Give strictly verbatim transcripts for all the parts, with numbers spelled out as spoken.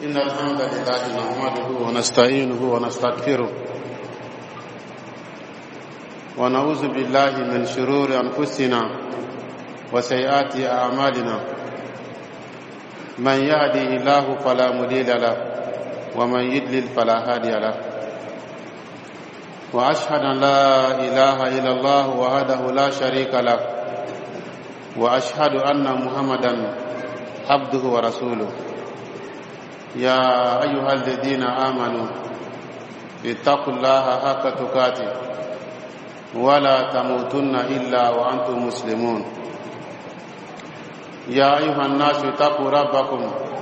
إن الحمد لله نحمده ونستعينه ونستغفره ونعوذ بالله من شرور أنفسنا وسيئات أعمالنا من يهده الله فلا مضل له ومن يضلل فلا هادي له وأشهد أن لا إله إلا الله وحده لا شريك له وأشهد أن محمدا عبده ورسوله يا أيها الذين آمنوا اتقوا الله حق تقاته ولا تموتن إلا وأنتم مسلمون يا أيها الناس اتقوا ربكم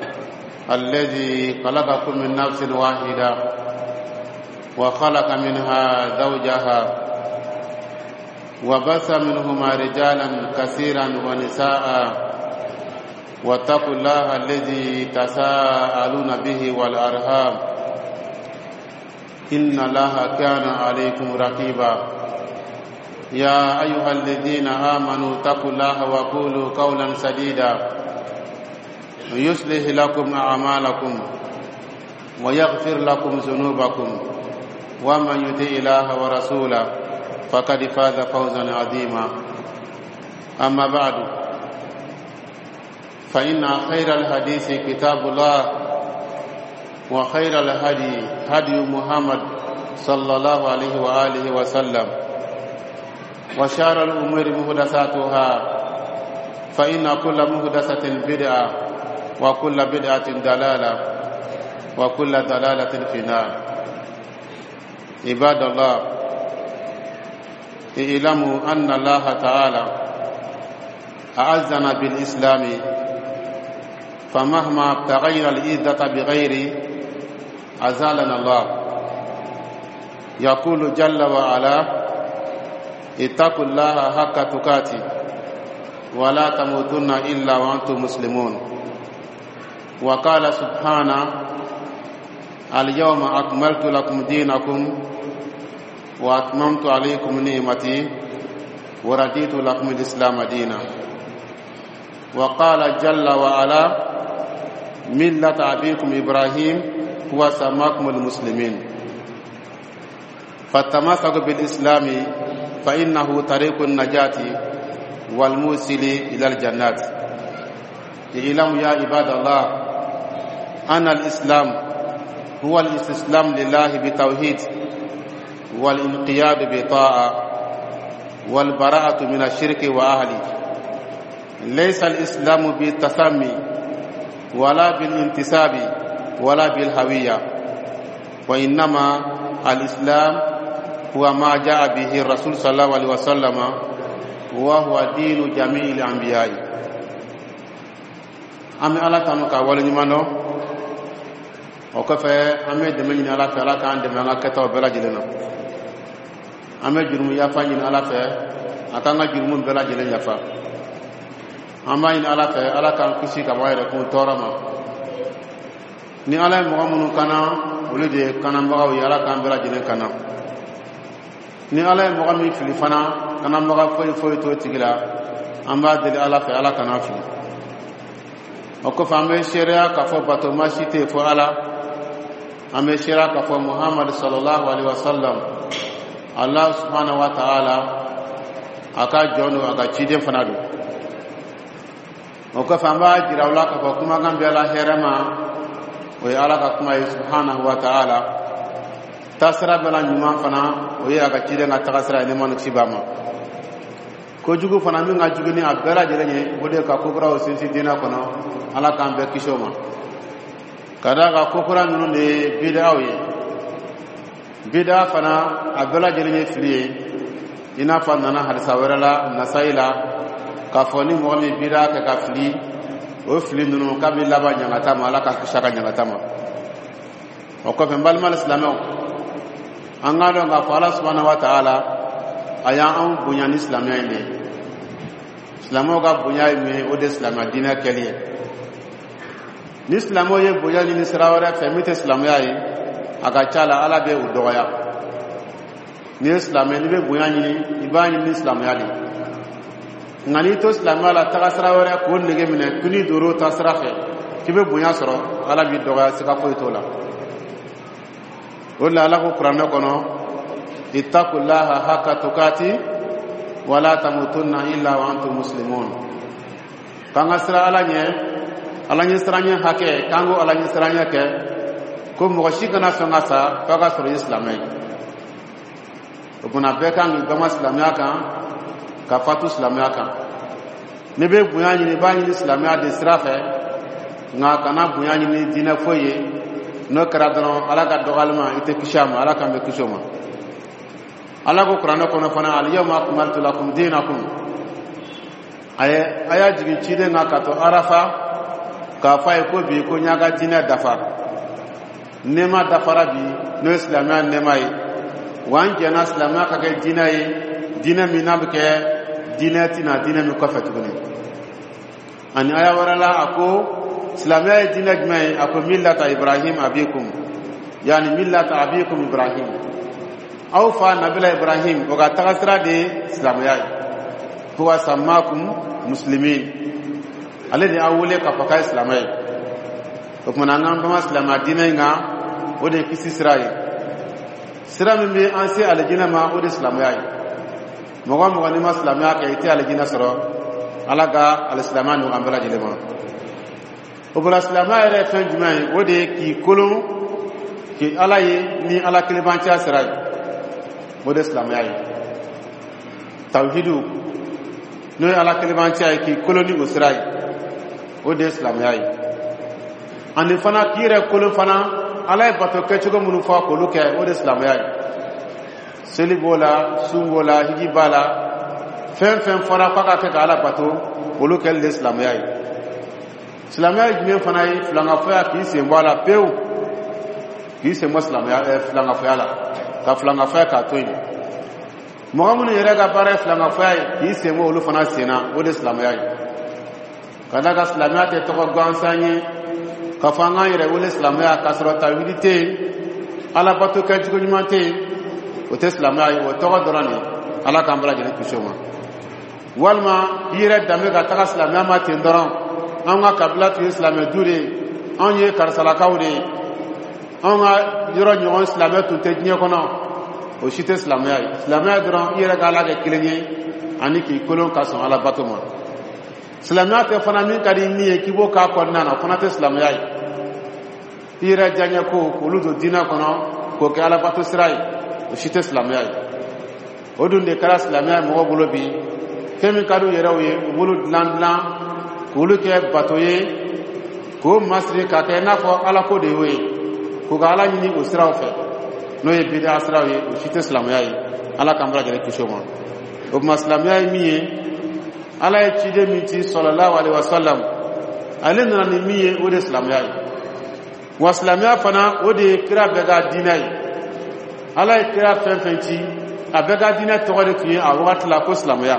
الذي خلقكم من نفس واحدة وخلق منها زوجها وبث منهما رجالا كثيرا ونساء واتقوا الله الذي تساءلون به والأرحام إن الله كان عليكم رقيبا يا أيها الذين آمنوا اتقوا الله وقولوا قولا سديدا يصلح لكم أعمالكم ويغفر لكم ذنوبكم ومن يطع الله ورسوله فقد فاز فوزا عظيما أما بعد فإن خير الحديث كتاب الله وخير الهدي هدي محمد صلى الله عليه وآله وسلم وشر الأمور محدثاتها فإن كل محدثة بدعة وكل بدعة ضلالة وكل ضلالة في النار عباد الله اعلموا أن الله تعالى أعزنا بالإسلام فمهما ابتغينا العزة بغير أزالنا الله يقول جل وعلا اتقوا الله حق تقاته ولا تموتن إلا وأنتم مسلمون وقال سبحانه اليوم أكملت لكم دينكم وأتممت عليكم نعمتي ورضيت لكم الإسلام دينا وقال جل وعلا ملة أبيكم إبراهيم هو سماكم المسلمين فالتمسك بالإسلام فإنه طريق النجاة والموصل إلى الجنات اعلموا يا عباد الله أن الإسلام هو الاستسلام لله بتوحيد والانقياد بطاعة والبراءة من الشرك وأهله ليس الإسلام بالتسمي ولا بالانتساب ولا بالهوية وإنما الإسلام هو ما جاء به الرسول صلى الله عليه وسلم وهو دين جميع الأنبياء أمي الله تنوك ولنمانو وكفى أمي دمين الله فلا كان دمين الله كتاب بلا جلنا أمي جرم يفاني الله فلا أكان جرم بلا جلنا يفا أما إن الله فلا الله كان كسي كما يكون تورما ni ala mo amunu kana ulide kana mbaga yara kan bela jine kana ni ala mo gami fili fana kana mbaga foy foy to tigila amba de ala fa ala kana fi o ko fambe sharia ka fo bato mashite fo ala ame sharia ka fo muhammad sallallahu alaihi wasallam allah subhanahu wa ta'ala aka jono aka chide fana do o ko famba jirawla ka fo kuma gambe ala herama oye ala ka kuma ye subhanahu wa ta'ala tasira bela nyuma fana oye aga cide nga tagasira ne manu sibama ko jugu fana mi nga jugu ni abela jere nye bode ka kokura o sensi dina kono ala ka ambe kishoma kada ka kokura nunu ne bid'a oye bid'a fana abela jere nye filiye ina fa nana hadisa werala nasaila ka foni mo mi bid'a ka ka fili o fili nunu kabi laba nyangata ma ala ka kishaka nyangata ma o ko fe balmal islamo angalo nga fa Allah subhanahu wa ta'ala aya an bunya ni islamia ile islamo ga bunya me o de islamia dina keliye ni islamo ye bunya ni sirawara fe mite islamia yi aga chala ala be u doya ni islamia ni be bunya ni ibani ni islamia li ngani to islam ala tagasra wara ko nege mine kuni doro tasrafe kibe bonya soro ala bi doga sika ko itola wala ala ko qur'an kono ittaqullaha haqqa tuqati wala tamutunna illa wa antum muslimun kanga sira ala nye ala nye siranya hake kango ala nye siranya ke ko mo shikana songa sa kaga soro islamai obuna beka ngi gama islamia kan ka fatu islamia kan ne be bunya ni ba ni islamia de sirafe nga kana bunya ni dina foye no karadono ala ka dogalma ite kishama ala ka me kishoma ala ko qur'an ko no fana al yawma akmaltu lakum dinakum aya aya jigi chide nga ka to arafa ka fay ko bi ko nyaga dina dafa nema dafara bi no islamia nema yi wan jana islamia ka ke dina yi dina minabke dina tina dina mi ko fatuguni ani aya warala ako islamia dina jmai ako millata ibrahim abikum yani millata abikum ibrahim aw fa nabila ibrahim oga tagasra de islamia huwa sammakum muslimin alladhi awule ka faka islamai to kuma nan ba islama dina nga ode kisi sirai sira min be ansi aljina ma ode islamai moga moga ni islamia ka ite aljina soro alaga alislamanu ambala jelema obula islamai re fen jumai ode ki kolon ki alaye ni ala kilibancha sirai ode islamai tawhidu no ala kilibancha ki koloni usrai ode islamai ani fana kire kolon fana ala bato ke chugo munu fa ko luke ode islamai selibola sungola hijibala fen fen fara paka ke ala bato olu kel islamai islamai jime fana yi flanga fa ki se mbala peu ki se muslimai flanga fa ala ka flanga fa ka toyi mohamun yere ga bare flanga fa ki se mo olu fana sena olu islamai kada ga islamai te to gansanye ka fanga yere olu islamai ka sura tawhidite ala bato ka jugo nyumate o te islamai o to dorani ala ka mbala jene kushoma walma yire dame ga taga islamai ma te ndoron anga kabila tu islamai dure anye karsala kawde anga yoro nyon islamai tu te nyi kono o shite islamai islamai doron yire ga ala ga kilenye aniki kolon ka son ala batoma islamai te fana min kadi ni ekibo ka konna na fana te islamai yire janya ko oludo dina kono ko ke ala batu sirai o shite islamai odun de kara islamai mo bolo bi kemi kadu yere we bolo landlan ko lu ke batoye ko masri ka ke na ko ala ko de we ko ga ala ni o siraw fe no ye bida asraw ye o shite islamai ala kambra jere kishoma o islamai miye ala e chide miti sallallahu alaihi wasallam ale na ni miye o de islamai wa islamai fana o de kira bega dinai ala e kira fenfenti abega dinai to de tuye a wakati la ko islamai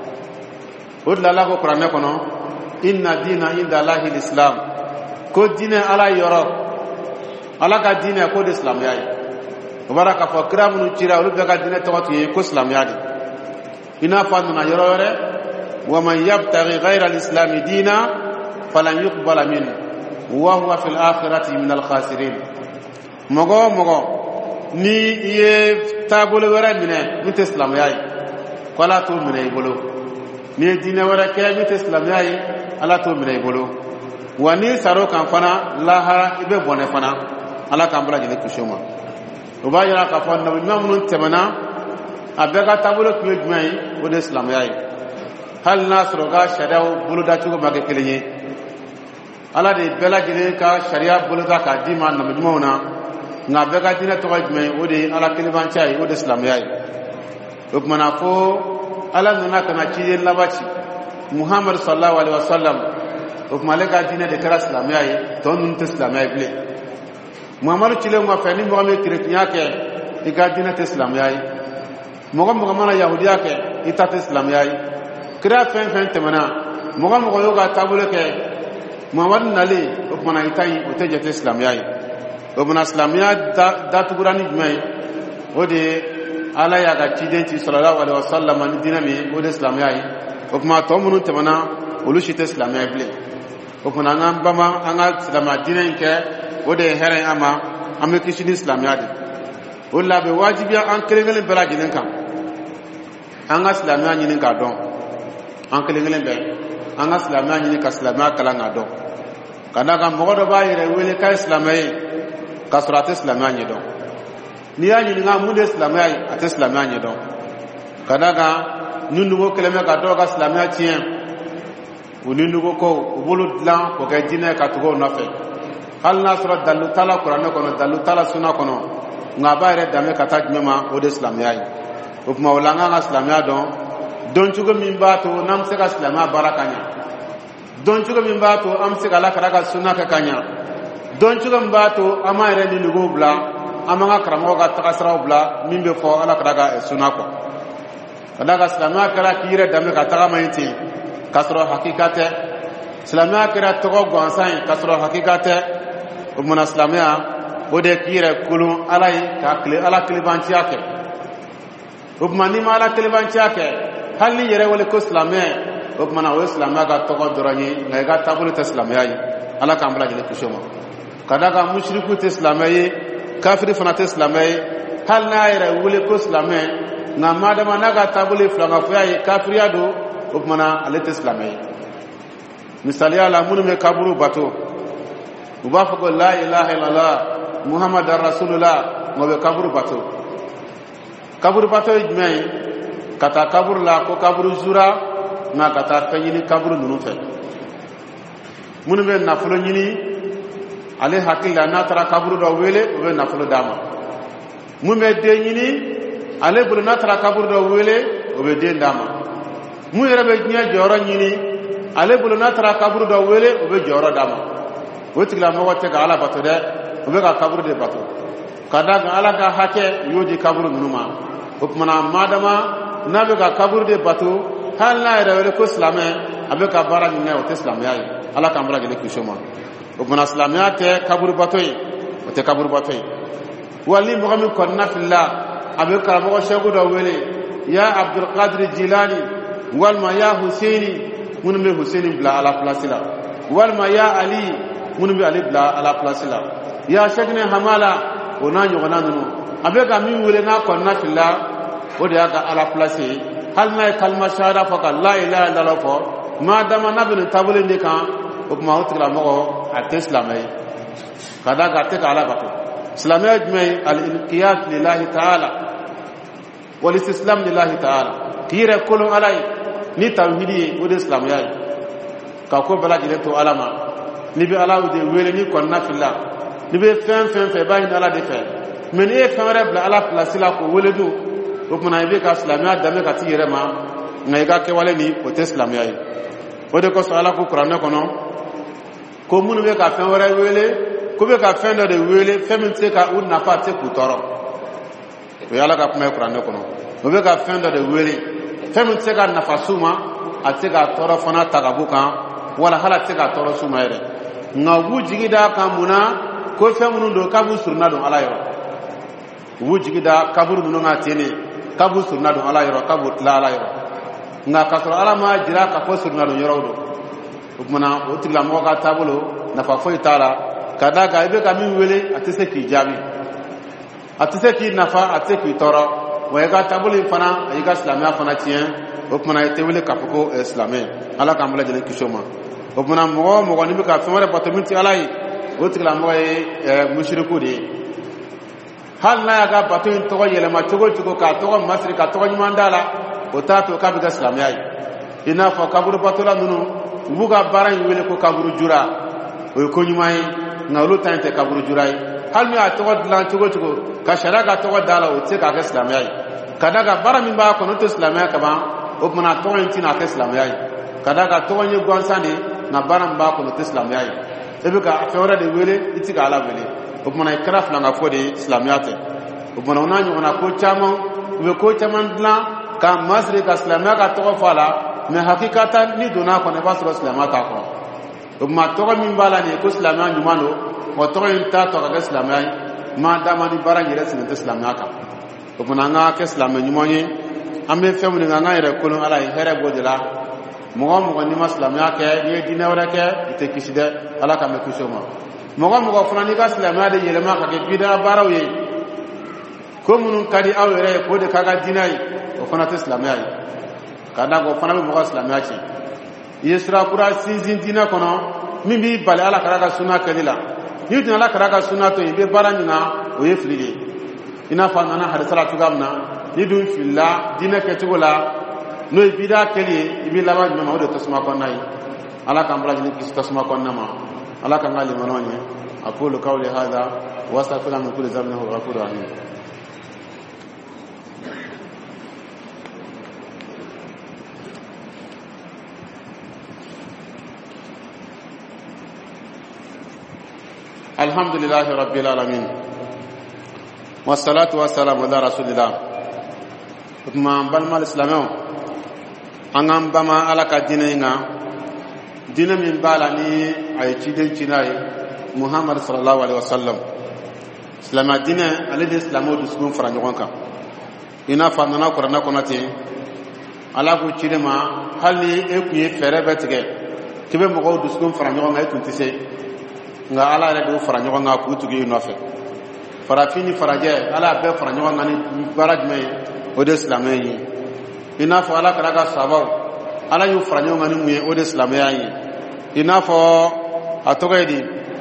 o de la ko qur'an kono inna dina inda allahi alislam ko dina ala yoro ala ka dina ko de islamai baraka fa kiramu chira ulu bega dina to tuye ko islamai ina fa na yoro yore wa man yabtaghi ghayra alislam dina falan yuqbala minhu wa huwa fil akhirati min al khasirin mogo mogo ni ye tabule wara mine mit islam yayi kala to mine ibolo ni dina wara ke mit islam yayi ala to mine ibolo wani saro kan fana lahara ibe bone fana ala kan bula jine kushoma o ba yara ka fana no mamun temana abega tabule ku jumai o de islam yayi hal nasro ga shadaw bulu da chugo mage kelenye ala de bela jine ka sharia bulu da ka dima na mujmona nga bega dina to ga jumai o de ala kiliban chai o de islam yayi ukmana fo ala nana kana chiyen labachi muhammad sallallahu alaihi wasallam ukmale ga dina de kara islam yayi to nun te islam yayi ble muhammad chile mo fani mo me kretinya ke e ga dina te islam yayi mo mo mana yahudiya ke ita te islam yayi kira fen fen temana mo mo yo ga tabule ke muhammad nali ukmana itai o te jete islam yayi obuna islamia da tugurani jumai ode ala ya ga cidenti sallallahu alaihi wasallam ni dinami ode islamia yi o kuma to munu temana olushite islamia ble o kuna ngam bama anga silama dinen ke o de here ama ame kishini islamiyya de o la be wajibiya an kelengelen bela jinen kan anga islamiyya nyinin ka don an kelengelen be anga islamiyya nyinin ka islamiyya kala nga don kana ga mogodo ba yire wele ka islamiyya ka surate islamiyya nyi don ni ya nyinin nga munde islamiyya ate islamiyya nyi don kana ga nundugo keleme ka do ka islamiyya tien unindugo ko ubulu dlan ko ka jine ka tugo nafe hal nasra dalu tala qur'an ko no dalu tala sunna ko no nga ba yire dame ka tajmema o de islamiyya yi o kuma ulanga nga islamiyya don don chugo min ba to nam se ka islamiyya barakanya don chugo min ba to am se kala kara ka sunna ka kanya don chugo min ba to ama yire ni nugo bla amanga karamo ga takasra bla min be fo ala kara ka sunna ko kada ka islamiyya kara kire dame ka taga mayiti kasro hakikate islamiyya kira togo gwansan kasro hakikate umma islamiyya ode kire kulun alai ka kle ala klibanci yake umma ni mala klibanci yake hali yere wala ko islamiyya umma na islamiyya ga togo dorani ngai ga tabulu ta islamiyya ala ka ambala jele kushoma kada ga mushriku ta islamiyya kafiri fana ta islamiyya hal na yere wala ko islamiyya na madama naga tabulu flanga fuya kafiriya do ukmana alete islamai misali ala munu me kaburu bato ubafa ko la ilaha illallah muhammadar rasulullah ngobe kaburu bato kaburu bato ijmai kata kaburu la ko kaburu zura na kata fanyini kaburu nunu fe munu me nafulo nyini ale hakilla na tara kaburu do wele obe nafulo dama mu me de nyini ale bulu na tara kaburu do wele obe de dama mu yere be nya joro nyini ale bulu na tara kaburu do wele obe joro dama wotigla mo wote ga ala bato de obe ga kaburu de bato kada ga ala ga hake yoji kaburu numa hukmana madama nabe ga kaburu de bato hal na yere wele ko islame abe ka bara ni ne o islam yayi ala ka mbara gele kushoma hukmana islamiyya te kaburu bato yi o te kaburu bato yi wali mo gami ko na fillah abe ka mo shegu do wele ya abdul qadir jilani walma ya husaini mun be husaini bla ala plasila walma ya ali mun be ali bla ala plasila ya shekne hamala ona nyogona nunu abega mi wule na ko na filla o de aga ala plasi hal na kalma shahada fa ka la ilaha illallah fa ma dama nabin tabule de kan o kuma o tira mo at islamai kada ga te ala batu islamai jmai al inqiyad lillahi ta'ala wal istislam lillahi ta'ala tire kulun alai ni tawhidi o de islam yayi ka ko bala jile to alama ni be ala de wele ni kon na filla ni be fen fen fe bayin ala de fe men e fen rebla ala plasila ko wele do o kuma ibe ka islamiyya dame ka tire ma ngai ga ke wale ni o te islam yayi o de ko sala ko qur'an ko no ko mun be ka fen were wele ko be ka fen do de wele fen min te ka u na fa te ku toro o yala ka kuma qur'an ko no o be ka fen do de wele fɛn min tɛ se ka nafa s'u ma a tɛ se ka tɔɔrɔ fana tagabu kan wala hala tɛ se ka tɔɔrɔ s'u ma yɛrɛ nka u b'u jigi da kan mun na ko fɛn minnu don k'a b'u surunna don ala yɔrɔ u b'u jigi da kaburu ninnu ka ten de k'a b'u surunna don ala yɔrɔ k'a b'u tila ala yɔrɔ nka k'a sɔrɔ ala ma jira k'a fɔ surunna don yɔrɔw don o tumana o tigilamɔgɔ ka taabolo nafa foyi t'a la ka d'a kan i bɛ ka min wele a tɛ se k'i jaabi a tɛ se k'i nafa a tɛ se k'i tɔɔrɔ wa i ka taabolo in fana a y'i ka silamɛya fana tiɲɛ o tumana i tɛ wele k'a fɔ ko silamɛ ala k'an bɛɛ lajɛlen kisi o ma o tumana mɔgɔ o mɔgɔ n'i bɛ ka fɛn wɛrɛ bato min tɛ ala ye o tigilamɔgɔ ye musiriku de ye hali n'a y'a ka bato in tɔgɔ yɛlɛma cogo o cogo k'a tɔgɔ masiri ka tɔgɔ ɲuman d'a la o t'a to k'a bɛ kɛ silamɛya ye i n'a fɔ kaburu batola ninnu u b'u ka baara in wele ko kaburu jura o ye ko ɲuman ye nka olu ta in tɛ kaburu jura ye hali n'u y'a tɔgɔ dilan cogo o cogo ka sariya ka tɔgɔ d'a la o tɛ se k'a kɛ silamɛya ye ka d'a kan baara min b'a kɔnɔ o tɛ silamɛya ka ban o tumana tɔgɔ in tɛna kɛ silamɛya ye ka d'a kan tɔgɔ in ye gansan de nka baara min b'a kɔnɔ o tɛ silamɛya ye e bɛ ka fɛn wɛrɛ de wele i tɛ k'ala wele o tumana i kɛra filankafo de ye silamɛya tɛ o tumana o n'a ɲɔgɔnna ko caman u bɛ ko caman dilan ka masiri ka silamɛya ka tɔgɔ fɔ a la mɛ hakikata ni donna a kɔnɔ i b'a sɔrɔ silamɛya t'a kɔnɔ o tuma tɔgɔ min b'a la nin ye ko silamɛya ɲuman don o tɔgɔ in t'a tɔ ka kɛ silamɛya ye maa dama ni baara in yɛrɛ sigilen tɛ silamɛya kan o tuma an ka kɛ silamɛ ɲuman ye an bɛ fɛn minnu kan an ka yɛrɛ kolon ala ye hɛrɛ b'o de la mogo mogo ni maslamiya ke ni dina wala ke ite kiside ala ka me kusoma mogo mogo fana ni ka islamiya de yelema ka ke bida baraw ye ko munun kadi awere ko de kaga dinai o fana te islamiya ye kada go fana be mogo islamiya ci yesra kura sinzin dina kono min bi bale ala karaga sunna kelila ni dina ala karaga sunna to be baranyina o ye filide ina fa nana hadisala tugamna ni dun filla dina ke tugola no bida keli ibi lawa nyama o de tasma ko nay ala kan bala ni kis tasma ko nama ala kan ngali manonye aqulu qawli hadha wa astaghfiru min kulli dhanbin wa ghafurur rahim alhamdulillahi rabbil alamin wassalatu wassalamu ala rasulillah kuma balmal islamo angam bama ala ka dinenga dina min bala ni ay ciden cinay muhammad sallallahu alaihi wasallam islama dina ale de islamo du subun fara nyogonka ina fa nana qur'ana konati ala ko cidema hali e kuye fere betege kibe mo ko du subun fara nyogonga e tuntise nga ala re do fara nyogonga ku tugi nofe fara fini faraje ala be fara nyogonga ni barajme o de islamo yi ina fo ala karaga sabaw ala yu franyo ngani muye o de islamaya yi ina fo atogedi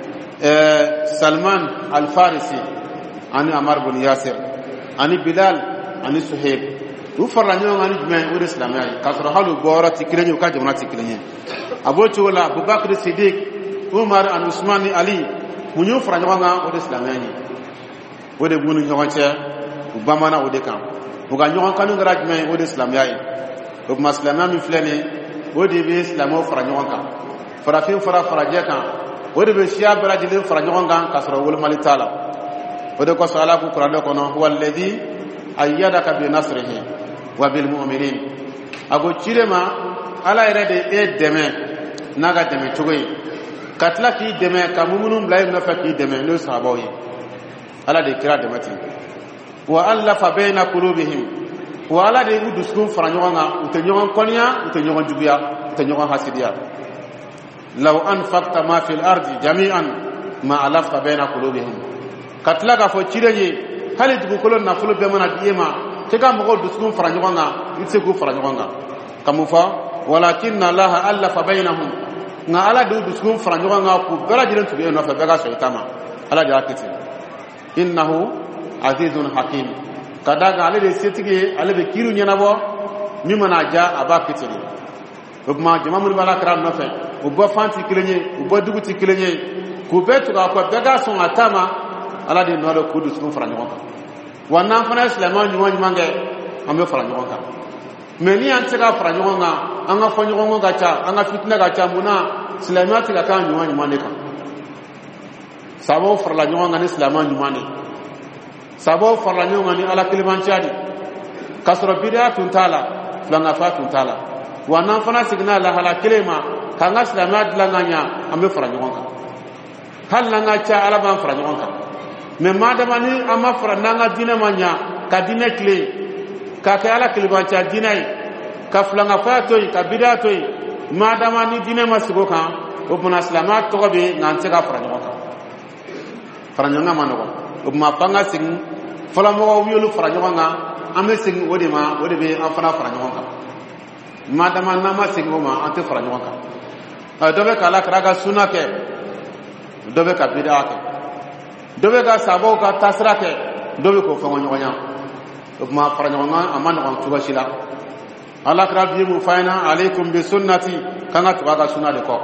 eh Salman al-Farisi ani Ammar bin Yasir ani Bilal ani Suhaib u franyo ngani jume o de islamaya yi kasro halu gora tikrenyo ka jamana tikrenye abocho wala Abubakar Siddiq Umar an Usman Ali munyo franyo ngani o de islamaya yi o de bunu nyoche ubamana o de kam buga nyogon kanu garaj me o de islam yayi o maslama mi flene o de be islamo fara nyogon kan fara fin fara fara je kan o de be shiya barajilin fara nyogon kan kasra wal malitala o de ko sala ku qur'an ko no huwa alladhi ayyadaka bi nasrihi wa bil mu'minin ago cirema ala ire de e deme naga deme tugoy katla ki deme kamumunum blayim na fakki deme no sahabawi ala de kira demati wa allafa baina qulubihim wa ala de uduskun faranyoga utenyoga konya utenyoga jubiya utenyoga hasidiya law anfaqta ma fil ardi jami'an ma alafta baina qulubihim katlaga fo cireje hali dugu kolon na fulu be mana diyema tega mo uduskun faranyoga itse ku faranyoga kamufa walakin allah allafa bainahum na ala de uduskun faranyoga ku bera jiren tuge no fa bega shaytama ala de akiti innahu azizun hakim kadaga ale de setige ale be kiru nyana bo mi mana ja aba kitiri ubma jama mun bala kram no fe ubba fanti kilenye ubba duguti kilenye ku betu ga ko daga son atama ala de no do kudu sun fara nyonka wannan fana islaman nyuwa nyange ambe fara nyonka meni an tega fara nyonka anga fo nyonka ga cha anga fitna ga cha muna islamati ga kan nyuwa nyane ka sabo fara nyonka ni islaman nyane sabo farla nyonga ni ala kilimanchadi kasro bidia tuntala flanga fa tuntala wana fana signal la hala kilema kanga islamat langanya ambe farla nyonga hal langa cha ala ban farla nyonga me madama ni ama farla nanga dina manya ka dina kle ka ka ala kilimanchadi dinai ka flanga fa toy ka bidia toy madama ni dina masigo kan opuna islamat to be nante ka farla nyonga farla nyonga manoko ma panga sing fala mo wiolu fara nyonga ame sing wodi ma wodi be afana fara nyonga madama na ma sing ma ante fara nyonga dobe kala kraga sunake dobe ka bidake dobe ga sabo ka tasrake dobe ko fango nyonya ma fara nyonga amana ko tuba shila ala krabi mu faina alaikum bi sunnati kanga tuba ga sunna de ko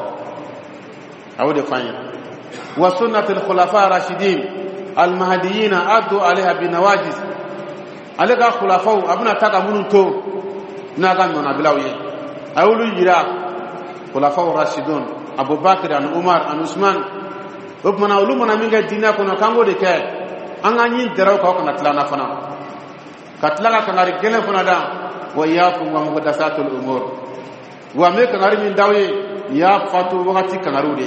awde faina wa sunnatul khulafa rashidin المهديين عدوا عليها بنواجز عليك خلفاء ابنا تاغا منتو ناغا نونا بلاوي اولو يرا خلفاء الراشدون ابو بكر ان عمر ان عثمان وبمنا اولو منا ميغا دينا كونو كانغو دي كاي anga nyi deraw ko ko natlana fana katlaga kangari gele fana da wa yafu wa muhdathatul umur wa me kangari min dawye ya fatu wakati kangarude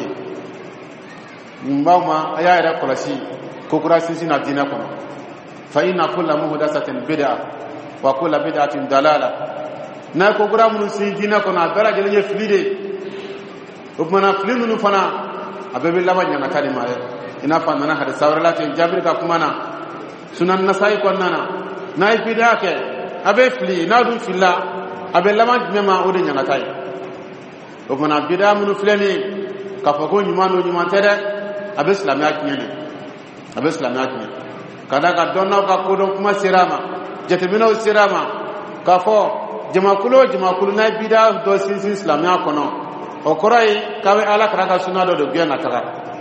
mbawma aya era kolasi kokura sisi na dina kono fa inna kullu muhdathatin bid'a wa kullu bid'atin dalala na ko gura mun sin dina ko na bela jele fili de o mana fili nu fana ababe laba nyana kalima ina fa nana hada sawrala te jabir ka kuma na sunan nasai ko nana na ibida ke abe fili na du filla abe lama nyama o de nyana tay o mana bida mun fileni ka fa ko nyuma no nyuma tere abe islamiya kinyane abe islamiya kinyane kada ka donna ka ko don kuma sirama jetemino sirama ka fo jamakulo jamakulo na bida do sin islamiya kono o korai kawe ala karaka sunna do do biana tara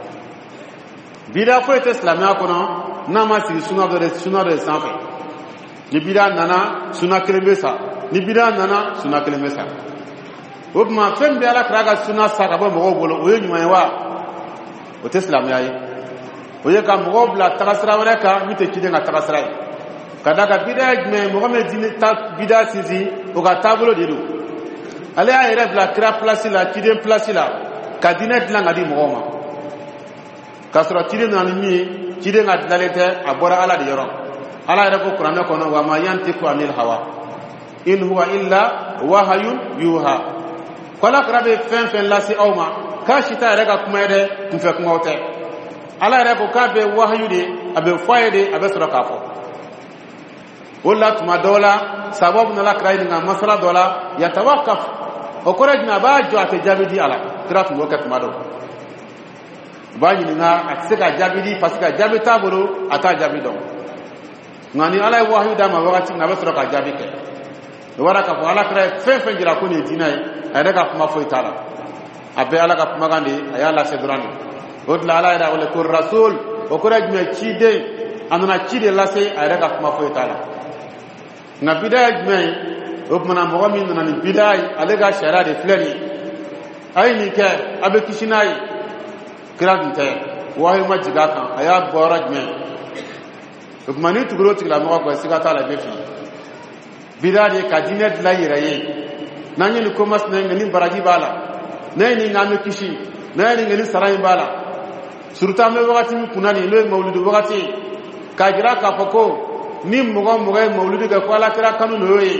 bida fo ete islamiya kono na ma si sunna do sunna do sanfe ni bida nana sunna kelembesa ni bida nana sunna kelembesa o ma fem bi ala karaka sunna saka bo mo bolo o yenyuma wa o te islamiya yi o ye ka mo bla takasra wala ka mite kide nga takasra kada ka bida me mo me dini ta bida sisi o ka tabulo didu ale a yɛrɛ bila kira place la ciden place la ka dinɛ dilan ka di mɔgɔw ma k'a sɔrɔ ciden nana ni min ye ciden ka dilalen tɛ a bɔra ala de yɔrɔ ala yɛrɛ ko kuranɛ kɔnɔ wa ma yantiku anil hawa in huwa illa wahayun yuha ko ala kira bɛ fɛn fɛn lase aw ma k'a si t'a yɛrɛ ka kuma ye dɛ kunfɛ kumaw tɛ ala yɛrɛ ko k'a bɛ wahayu de a bɛ fɔ a ye de a bɛ sɔrɔ k'a fɔ o la tuma dɔw la sababu nana kira ɲininka masala dɔ la yatawakaf o kore jina ba jo ate jabidi ala kira tun wokat mado ba ni nga atse ka jabidi parce que jabita bolo ata jabido ngani ala wahyu da ma wakati na besro ka jabike wara ka ko ala kira fe fe jira ko ni dinai ay daga kuma fo itala abe ala ka kuma gandi ayala se durani godla ala ida wala ko rasul o kore jina chide anana chide lase ay daga kuma fo itala na bidaya jina o kuma mɔgɔ min nana ni bidai ale ka sariya de filɛ nin a ye nin kɛ a bɛ kisi n'a ye kira dun tɛ wahayi ma jigin a kan a y'a bɔ yɔrɔ jumɛn o kuma ni tugura o tigilamɔgɔ kɔ siga t'a la i bɛ fili bida de ka diinɛ dilan i yɛrɛ ye n'an ye nin ko masina ye nka ni baraji b'a la n'a ye nin nka an bɛ kisi n'a ye nin nka ni sara in b'a la surtout an bɛ wagati min kunna nin n'o ye mawuludi wagati ye k'a jira k'a fɔ ko ni mɔgɔ mɔgɔ ye mawuludi kɛ ko ala kira kanu n'o ye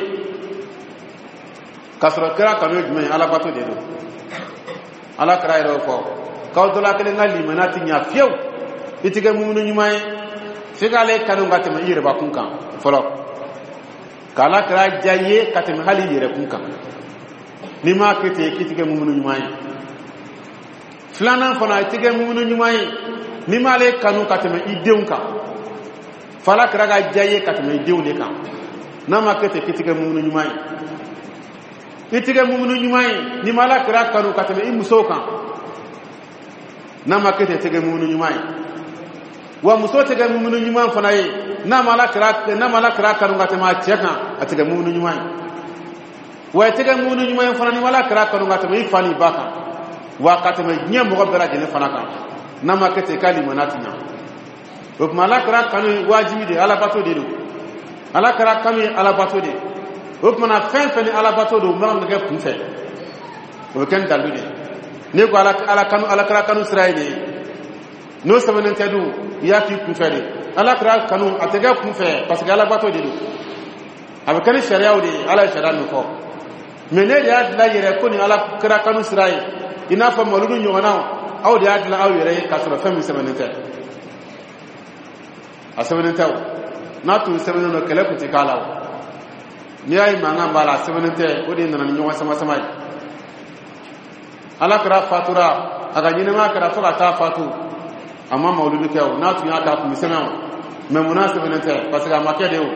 kasoro kira kanu jumɛn ala bato de do ala kira yɛrɛ fɔ k'aw dɔ la kelen ka limana ti ɲa fiyewu i tigɛ mumunu ɲuman ye f'i k'ale kanu ka tɛmɛ i yɛrɛbakun kan fɔlɔ k'ala kira diya i ye ka tɛmɛ hali i yɛrɛkun kan n'i m'a kɛ ten k'i tigɛ mumunu ɲuman ye filanan fana i tigɛ mumunu ɲuman ye n'i m'ale kanu ka tɛmɛ i denw kan f'ala kira ka diya i ye ka tɛmɛ i denw de kan n'a ma kɛ ten k'i tigɛ mumunu ɲuman ye itige mumunu ɲuman ye ni mala kira kanu ka tɛmɛ i musow kan n'a ma kɛ ten tige mumunu ɲuman ye wa muso tige mumunu ɲuman fana ye n'a mala kira n'a mala kira kanu ka tɛmɛ a cɛ kan a tige mumunu ɲuman ye wa tige mumunu ɲuman ye fana ni mala kira kanu ka tɛmɛ i fa ni ba kan wa ka tɛmɛ diɲɛ mɔgɔ bɛɛ lajɛlen fana kan n'a ma kɛ ten k'a limana ti ɲa o tuma ala kira kanu ye wajibi de ala bato de do ala kira kanu ye ala bato de o kuma fɛn fɛn ni ala bato do ma nge kunfɛ o ken dalu de ne ko ala ala kanu ala kira kanu sira ye no sɛbɛnnen tɛ du ya ki kunfɛ de ala kira kanu a tɛ kɛ kunfɛ parce que ala bato de do a bɛ kɛ ni sariyaw de ala ye sariya min fɔ mais ne de y'a dilan yɛrɛ ko ni ala kira kanu sira ye i n'a fɔ mawuludu ɲɔgɔnnaw aw de y'a dilan aw yɛrɛ ye k'a sɔrɔ fɛn min sɛbɛnnen tɛ a sɛbɛnnen tɛ o n'a tun sɛbɛnnen don kɛlɛ tun tɛ k'a la o n'i y'a ye mankan b'a la a sɛbɛnnen tɛ o de nana ni ɲɔgɔn sama sama ye ala kɛra fatura a ka ɲɛnɛmaya kɛra fo ka taa fatu a ma mawuludu kɛ o n'a tun y'a kɛ a tun bɛ sɛbɛn o mais munna sɛbɛnnen tɛ parce que a ma kɛ de o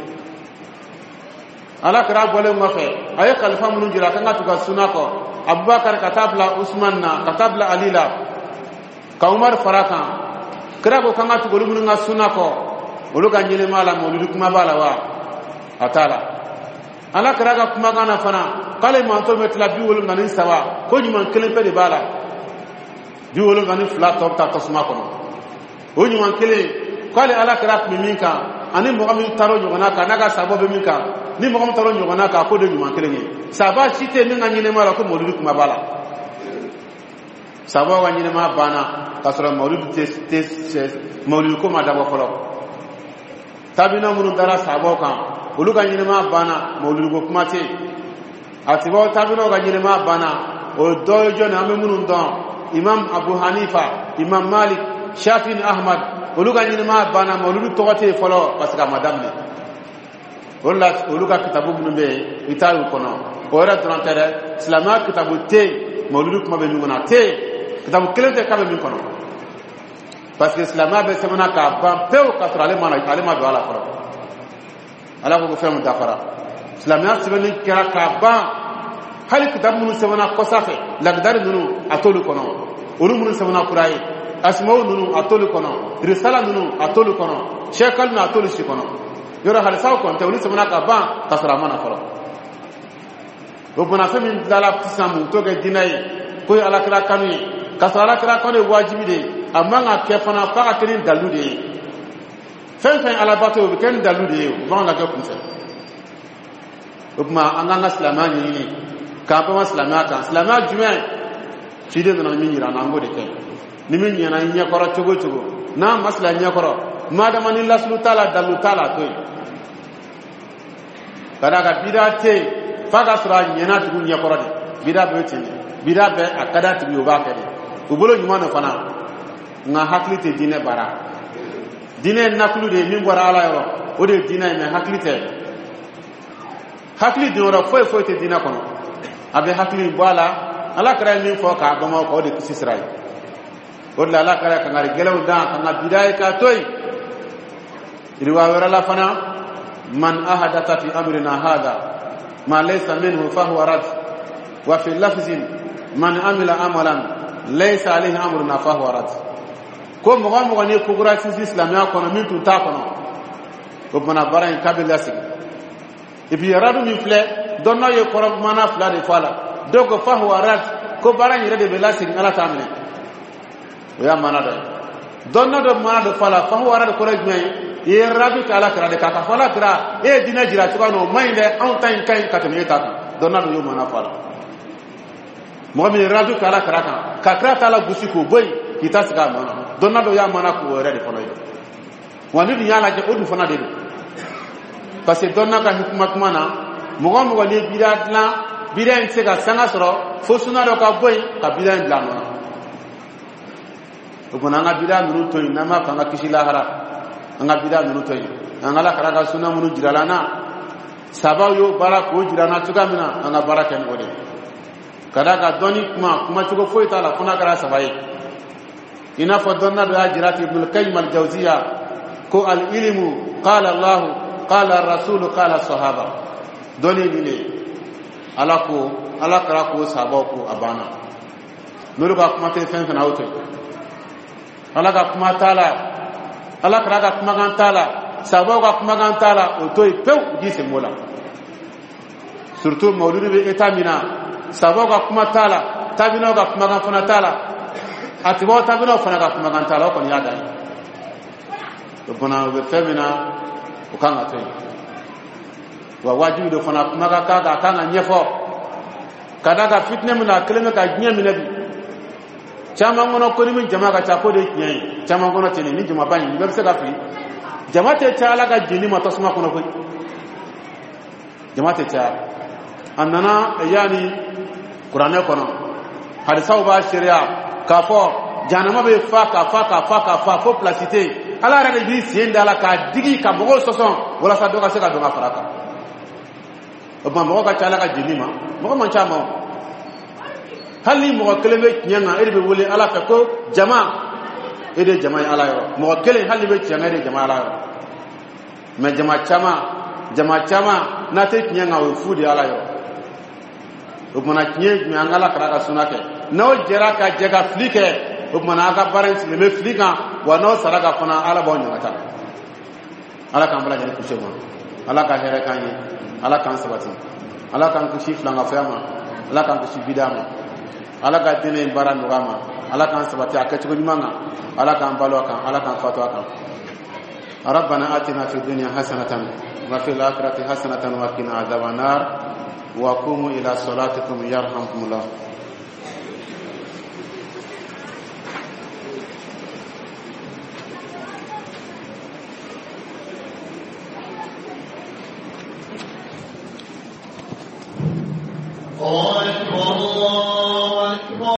ala kɛra bɔlen kɔfɛ a ye kalifa minnu jira a kan ka tugu ka suna kɔ abubakar ka taa bila usman na ka taa bila ali la ka umar fara kan kira ko kan ka tugu olu minnu ka suna kɔ olu ka ɲɛnɛmaya la mawuludu kuma b'a la wa a t'a la ala kɛra ka kumakan na fana k'ale mantɔ bɛ tila bi wolonwula ni saba ko ɲuman kelen pe de b'a la bi wolonwula ni fila tɔ bɛ taa tasuma kɔnɔ o ɲuman kelen k'ale ala kɛra tun bɛ min kan ani mɔgɔ min taara o ɲɔgɔnna kan n'a ka sabɔ bɛ min kan ni mɔgɔ min taara o ɲɔgɔnna kan k'o de ɲuman kelen ye saba si tɛ min ka ɲɛnɛmaya la ko mawuludu kuma b'a la saba ka ɲɛnɛmaya banna k'a sɔrɔ mawuludu tɛ tɛ mawuludu ko ma dabɔ fɔlɔ tabina minnu dara sabaw kan olu ka ɲɛnɛmaya banna mawuludu ko kuma tɛ atibo tabino ga nyilima bana o dojo na memunun don imam Abu Hanifa, imam Malik, Shafi'i, Ahmad oluga nyilima bana moludu togote folo parce que madame wala oluga kitabu bunbe itayu kono ora trantere islama kitabu te moludu kuma be ngona te kitabu kelente ka be kono parce que islama be semana ka ban peu ka trale mana ale ma do ala fara ala ko femu dafara islama sebeni kera ka ban hali kitabu mun semana ko safe lagdar nunu atolu kono olu mun semana kurai asmau nunu atolu kono risala nunu atolu kono shekal na atolu shi kono yoro hal saw kon tawli semana ka ban kasra mana fara o bona fami dala tisamu to ge dinai ko ala kala kanu kasra ala kala kanu wajibi de amma nga ke fana fa ka tin dalu de fen fen ala bato be ken dalu de ba nga ke kunse o kuma anga islamani ni ka ba islamaka islamaka jume fide na min yira na ngode ke ni min yana nya koro togo togo na masla nya koro madama ni laslu taala dalu taala toy kada ka bidate faga sura nyena tugu nya koro de bida be tin bida be akada tugu ba ka de ubolo nyuma no fana nga haklite dine bara dine nakulu de min bora ala yo o de dine me haklite hakli de ora foi foi te dina kono abe hakli bala ala kara min fo ka ba ma ko de kisisrai wala ala kara ka ngari gelaw da ka nga bidai ka toy riwa wala la fana man ahadatha fi amrina hada ma laysa minhu fa huwa rad wa fi lafzin man amila amalan laysa alayhi amruna fa huwa rad ko mo mo ne ko gura ci islamia kono min tu ta kono ko mana baran kabila sig e bi radu min fle donno ye kono mana fla de fala dogo fa huwa rad ko baran yere de belasig ala tamne ya mana do donno do mana do fala fa huwa rad ko rajme ye radu kala kra de ka fala kra e dina jira to no mainde an tan kan ka to yeta donno do yo mana fala mo mi radu kala kra kan ka kra tala gusiko boy kita siga mana donna do ya mana ko wore de fana yo wani du yala je odu fana de parce que donna ka hikmat mana mo go mo le bidat la bidan se ga sanga soro fo suna do ka boy ka bidan la mana to bona nga bidan nuru to ina ma ka nga kisila hara nga bidan nuru to nga la kara ga suna munu jiralana sabaw yo bara ko jirana tuga mina nga baraka en ode kada ka doni kuma kuma tugo foi tala kuna kara sabai ina fadonna do ajrat ibn al-qayyim al-jawziya ko al-ilmu qala Allah qala ar-rasul qala sahaba doni ni alako alakra ko sabako abana nuru ka kuma te fen fen awto alaka kuma tala alakra ka kuma gan tala sabako ka kuma gan tala o toy pew gise mola surtout mawludu be etamina sabako ka kuma tala tabino ka kuma gan fana tala atibo tabino fana ka kuma kan tala ko ni yada to bona be femina o kan ato wa wajibi do fana kuma ka ka ka na nyefo kada ka fitne mun na keleme ka nya minabi chama ngono ko ni min jama ka cha ko de nyai chama ngono tene ni jama bani ni be se ka fi jama te cha ala ka jini ma tosma kono ko jama te cha annana yani qur'ane kono hadisa ba sharia ka fo janama be fa ka fa ka fa ka fa fo placité ala ra de sienda la ka digi ka bogo soson wala sa do ka se ka do ka faraka o ba mo ka chala ka jinima mo man chama hali mo kelebe nyanga ede be wole ala fa ko jama ede jama ala yo mo kele hali be nyanga ede jama ala yo me jama chama jama chama na te nyanga o fudi ala yo o mona nye me angala karaka sunake no jera ka jega flike o mana ka parents le me flika wa no saraka fana ala bo nyata ala kan bala jere ku shema ala ka here kan yi ala kan sabati ala kan ku shifla nga fama ala kan ku shibidama ala ka dine baran ngama ala kan sabati akati ko nyanga ala kan balo kan ala kan fatwa kan ربنا آتنا في الدنيا حسنة وفي الآخرة حسنة وقنا عذاب النار وقوموا إلى صلاتكم يرحمكم الله. والله